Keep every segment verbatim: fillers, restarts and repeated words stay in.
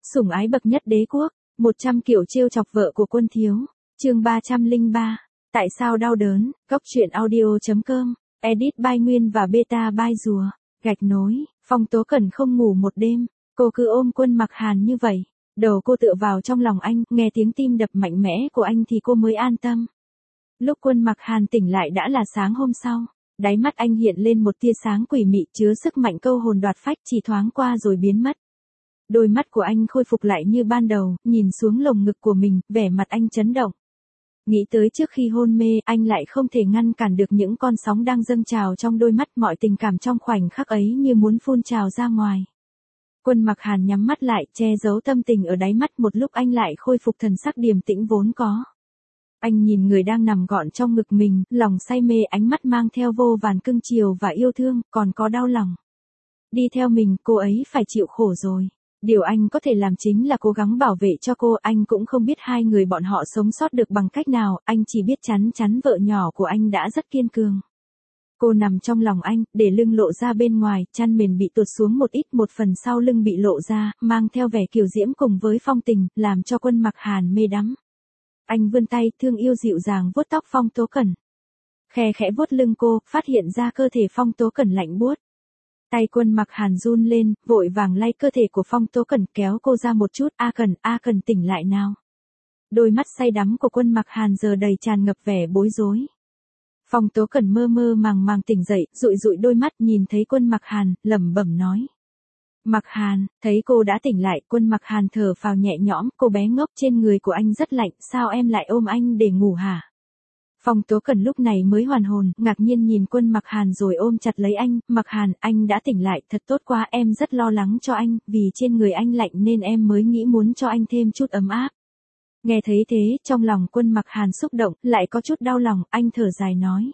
Sủng ái bậc nhất đế quốc, một trăm kiểu trêu chọc vợ của Quân Thiếu, chương ba trăm lẻ ba, tại sao đau đớn, góc truyện audio chấm com, edit by Nguyên và beta by Rùa, gạch nối, Phong Tố Cẩn không ngủ một đêm, cô cứ ôm Quân Mặc Hàn như vậy, đầu cô tựa vào trong lòng anh, nghe tiếng tim đập mạnh mẽ của anh thì cô mới an tâm. Lúc Quân Mặc Hàn tỉnh lại đã là sáng hôm sau, đáy mắt anh hiện lên một tia sáng quỷ mị chứa sức mạnh câu hồn đoạt phách chỉ thoáng qua rồi biến mất. Đôi mắt của anh khôi phục lại như ban đầu, nhìn xuống lồng ngực của mình, vẻ mặt anh chấn động. Nghĩ tới trước khi hôn mê, anh lại không thể ngăn cản được những con sóng đang dâng trào trong đôi mắt, mọi tình cảm trong khoảnh khắc ấy như muốn phun trào ra ngoài. Quân Mặc Hàn nhắm mắt lại, che giấu tâm tình ở đáy mắt, một lúc anh lại khôi phục thần sắc điềm tĩnh vốn có. Anh nhìn người đang nằm gọn trong ngực mình, lòng say mê, ánh mắt mang theo vô vàn cưng chiều và yêu thương, còn có đau lòng. Đi theo mình, cô ấy phải chịu khổ rồi. Điều anh có thể làm chính là cố gắng bảo vệ cho cô, anh cũng không biết hai người bọn họ sống sót được bằng cách nào, anh chỉ biết chắn chắn vợ nhỏ của anh đã rất kiên cường. Cô nằm trong lòng anh, để lưng lộ ra bên ngoài, chăn mền bị tuột xuống một ít, một phần sau lưng bị lộ ra, mang theo vẻ kiều diễm cùng với phong tình, làm cho Quân Mặc Hàn mê đắm. Anh vươn tay, thương yêu dịu dàng vuốt tóc Phong Tố Cẩn. Khe khẽ vuốt lưng cô, phát hiện ra cơ thể Phong Tố Cẩn lạnh buốt. Tay Quân Mặc Hàn run lên, vội vàng lay cơ thể của Phong Tố Cẩn, kéo cô ra một chút. A Cẩn, A Cẩn tỉnh lại nào. Đôi mắt say đắm của Quân Mặc Hàn giờ đầy tràn ngập vẻ bối rối. Phong Tố Cẩn mơ mơ màng màng tỉnh dậy, dụi dụi đôi mắt, nhìn thấy Quân Mặc Hàn, lẩm bẩm nói. Mặc Hàn, thấy cô đã tỉnh lại, Quân Mặc Hàn thở phào nhẹ nhõm, cô bé ngốc, trên người của anh rất lạnh, sao em lại ôm anh để ngủ hả? Phong Tố Cẩn lúc này mới hoàn hồn, ngạc nhiên nhìn Quân Mặc Hàn rồi ôm chặt lấy anh. Mặc Hàn, anh đã tỉnh lại, thật tốt quá, em rất lo lắng cho anh, vì trên người anh lạnh nên em mới nghĩ muốn cho anh thêm chút ấm áp. Nghe thấy thế, trong lòng Quân Mặc Hàn xúc động, lại có chút đau lòng, anh thở dài nói.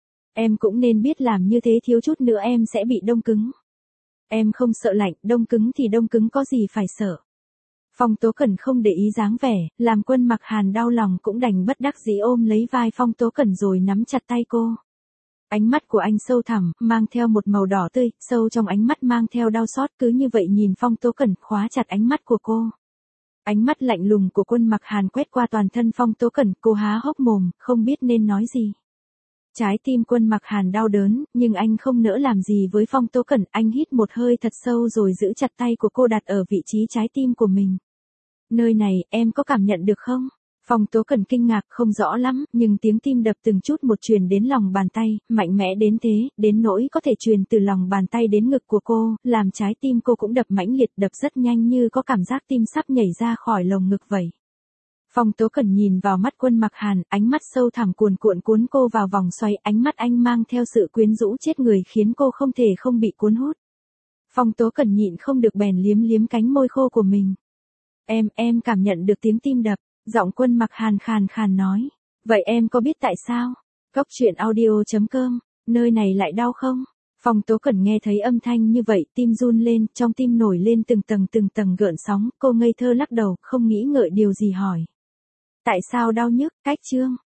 Em cũng nên biết làm như thế, thiếu chút nữa em sẽ bị đông cứng. Em không sợ lạnh, đông cứng thì đông cứng, có gì phải sợ. Phong Tố Cẩn không để ý dáng vẻ, làm Quân Mặc Hàn đau lòng cũng đành bất đắc dĩ ôm lấy vai Phong Tố Cẩn rồi nắm chặt tay cô. Ánh mắt của anh sâu thẳm, mang theo một màu đỏ tươi, sâu trong ánh mắt mang theo đau xót, cứ như vậy nhìn Phong Tố Cẩn, khóa chặt ánh mắt của cô. Ánh mắt lạnh lùng của Quân Mặc Hàn quét qua toàn thân Phong Tố Cẩn, cô há hốc mồm, không biết nên nói gì. Trái tim Quân Mặc Hàn đau đớn, nhưng anh không nỡ làm gì với Phong Tố Cẩn, anh hít một hơi thật sâu rồi giữ chặt tay của cô đặt ở vị trí trái tim của mình. Nơi này, em có cảm nhận được không? Phong Tố Cẩn kinh ngạc, không rõ lắm, nhưng tiếng tim đập từng chút một truyền đến lòng bàn tay, mạnh mẽ đến thế, đến nỗi có thể truyền từ lòng bàn tay đến ngực của cô, làm trái tim cô cũng đập mãnh liệt, đập rất nhanh như có cảm giác tim sắp nhảy ra khỏi lồng ngực vậy. Phong Tố Cẩn nhìn vào mắt Quân Mặc Hàn, ánh mắt sâu thẳm cuồn cuộn cuốn cô vào vòng xoay, ánh mắt anh mang theo sự quyến rũ chết người khiến cô không thể không bị cuốn hút. Phong Tố Cẩn nhịn không được bèn liếm liếm cánh môi khô của mình. Em, em cảm nhận được tiếng tim đập, giọng Quân Mặc Hàn khàn khàn nói. Vậy em có biết tại sao? Góc truyện audio chấm com, nơi này lại đau không? Phong Tố Cẩn nghe thấy âm thanh như vậy, tim run lên, trong tim nổi lên từng tầng từng tầng gợn sóng, cô ngây thơ lắc đầu, không nghĩ ngợi điều gì hỏi. Tại sao đau nhức, cách chương?